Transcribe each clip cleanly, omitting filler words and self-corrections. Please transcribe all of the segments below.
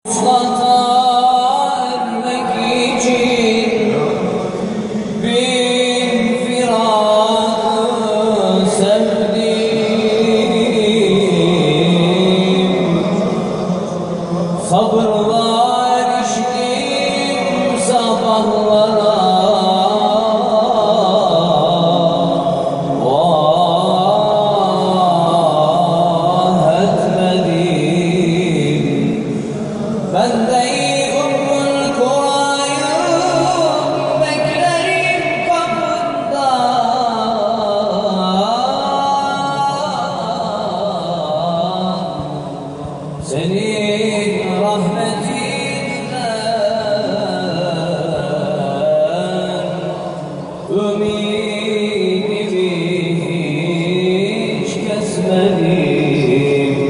Vuslata ermek için bin firakı sevdim, sabırla eriştim sabahlara. Bende-i Ummul Kura'yı beklerim kapında. Senin rahmetinden ümidimi hiç kesmedim.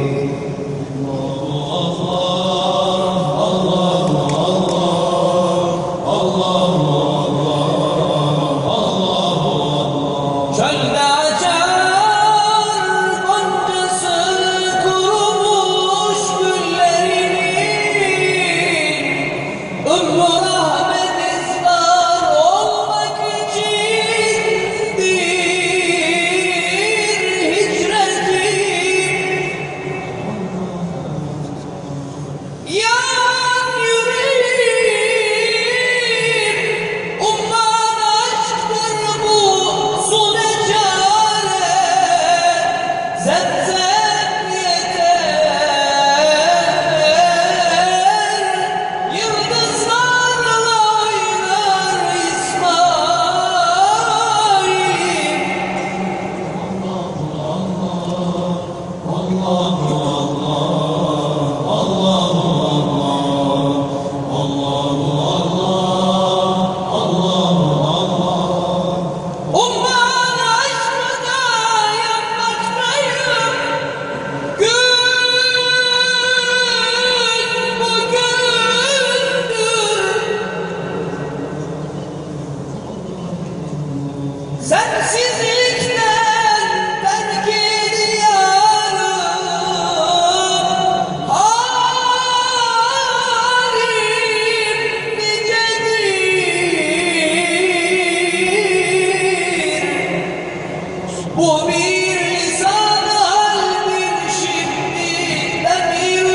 Çölde açar goncası kurumuş güllerinin, Ümmü rahmet izhar olmak içindir hicretim. Yan yüreğim umman aşktır bu sune çare, zemzem yeter, yıldızlarla oynar umman aşkına yanmaktayım. Gün bugündür sensizlikten belki diyarım, halim nicedir. Bu bir lisan haldir, şimdi demir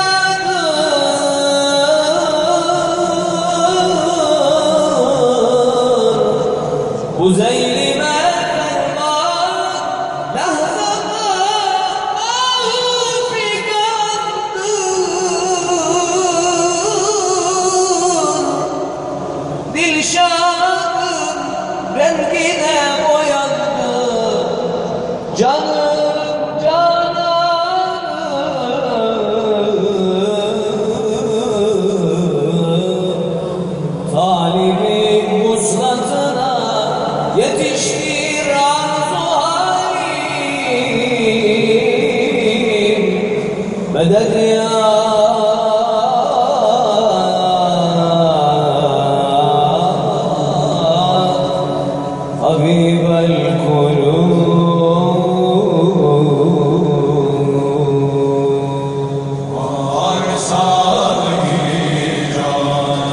uyanır. Bu zeylime ferman lahzada afikandır. Dilşadın rengine boyandı canım cananım. Talibin vuslatına yetiştir arzu halim, medet ya Habibel Kulub.